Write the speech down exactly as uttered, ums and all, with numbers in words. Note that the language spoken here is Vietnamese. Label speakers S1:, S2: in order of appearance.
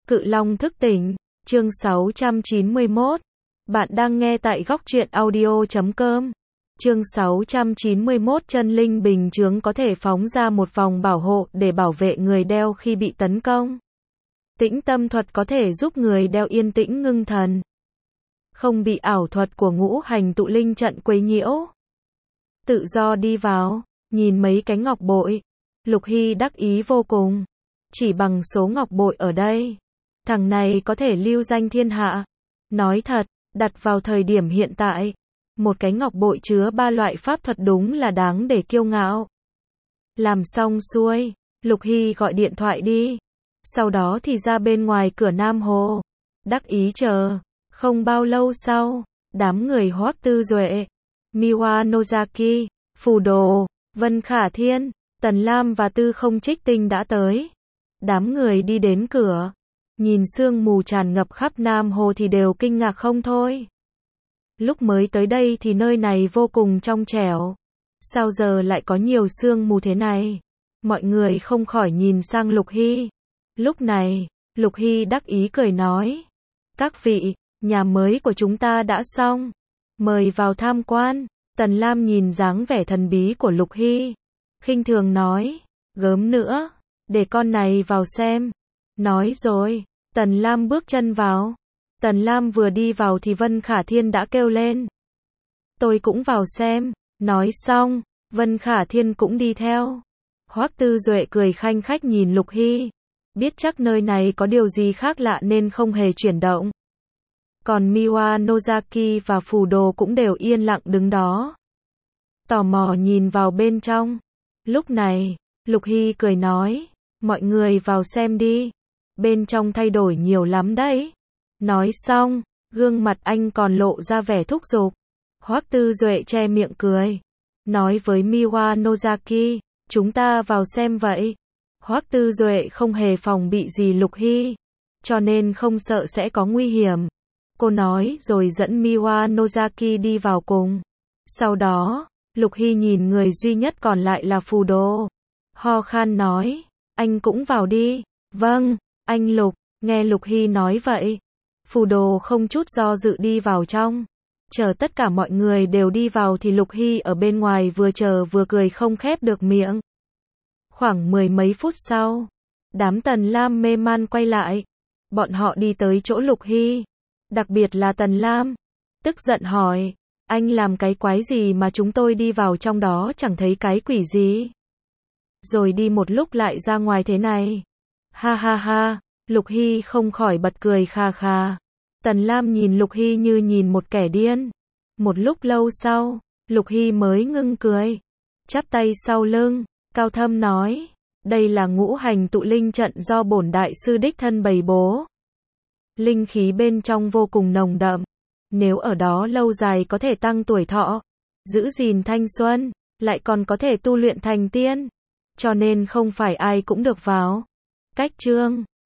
S1: Cự Long thức tỉnh, chương sáu trăm chín mươi mốt. Bạn đang nghe tại góc truyện audio chấm com. Chương sáu trăm chín mươi mốt. Chân linh bình chướng có thể phóng ra một vòng bảo hộ để bảo vệ người đeo khi bị tấn công. Tĩnh tâm thuật có thể giúp người đeo yên tĩnh ngưng thần, không bị ảo thuật của ngũ hành tụ linh trận quấy nhiễu. Tự do đi vào, nhìn mấy cái ngọc bội. Lục Hy đắc ý vô cùng. Chỉ bằng số ngọc bội ở đây, thằng này có thể lưu danh thiên hạ. Nói thật, đặt vào thời điểm hiện tại, một cái ngọc bội chứa ba loại pháp thuật đúng là đáng để kiêu ngạo. Làm xong xuôi, Lục Hy gọi điện thoại đi. Sau đó thì ra bên ngoài cửa Nam Hồ, đắc ý chờ. Không bao lâu sau, đám người Hoắc Tư Duệ, Miwa Nozaki, Phù Đồ, Vân Khả Thiên, Tần Lam và Tư Không Trích Tinh đã tới. Đám người đi đến cửa, nhìn sương mù tràn ngập khắp Nam Hồ thì đều kinh ngạc không thôi. Lúc mới tới đây thì nơi này vô cùng trong trẻo. Sao giờ lại có nhiều sương mù thế này? Mọi người không khỏi nhìn sang Lục Hy. Lúc này, Lục Hy đắc ý cười nói. Các vị, nhà mới của chúng ta đã xong. Mời vào tham quan. Tần Lam nhìn dáng vẻ thần bí của Lục Hy, khinh thường nói. Gớm nữa, để con này vào xem. Nói rồi, Tần Lam bước chân vào. Tần Lam vừa đi vào thì Vân Khả Thiên đã kêu lên. Tôi cũng vào xem. Nói xong, Vân Khả Thiên cũng đi theo. Hoắc Tư Duệ cười khanh khách nhìn Lục Hy, biết chắc nơi này có điều gì khác lạ nên không hề chuyển động. Còn Miwa Nozaki và Phù Đồ cũng đều yên lặng đứng đó, tò mò nhìn vào bên trong. Lúc này, Lục Hy cười nói, mọi người vào xem đi. Bên trong thay đổi nhiều lắm đấy. Nói xong, gương mặt anh còn lộ ra vẻ thúc giục. Hoắc Tư Duệ che miệng cười, nói với Miwa Nozaki, chúng ta vào xem vậy. Hoắc Tư Duệ không hề phòng bị gì Lục Hy, cho nên không sợ sẽ có nguy hiểm. Cô nói rồi dẫn Miwa Nozaki đi vào cùng. Sau đó, Lục Hy nhìn người duy nhất còn lại là Phù Đồ, ho khan nói, anh cũng vào đi. Vâng, anh Lục. Nghe Lục Hy nói vậy, Phù Đồ không chút do dự đi vào trong. Chờ tất cả mọi người đều đi vào thì Lục Hy ở bên ngoài vừa chờ vừa cười không khép được miệng. Khoảng mười mấy phút sau, đám Tần Lam mê man quay lại. Bọn họ đi tới chỗ Lục Hy, đặc biệt là Tần Lam, tức giận hỏi, anh làm cái quái gì mà chúng tôi đi vào trong đó chẳng thấy cái quỷ gì. Rồi đi một lúc lại ra ngoài thế này. Ha ha ha, Lục Hy không khỏi bật cười kha kha. Tần Lam nhìn Lục Hy như nhìn một kẻ điên. Một lúc lâu sau, Lục Hy mới ngưng cười, chắp tay sau lưng, cao thâm nói, đây là ngũ hành tụ linh trận do bổn đại sư đích thân bày bố. Linh khí bên trong vô cùng nồng đậm, nếu ở đó lâu dài có thể tăng tuổi thọ, giữ gìn thanh xuân, lại còn có thể tu luyện thành tiên, cho nên không phải ai cũng được vào. Cách chương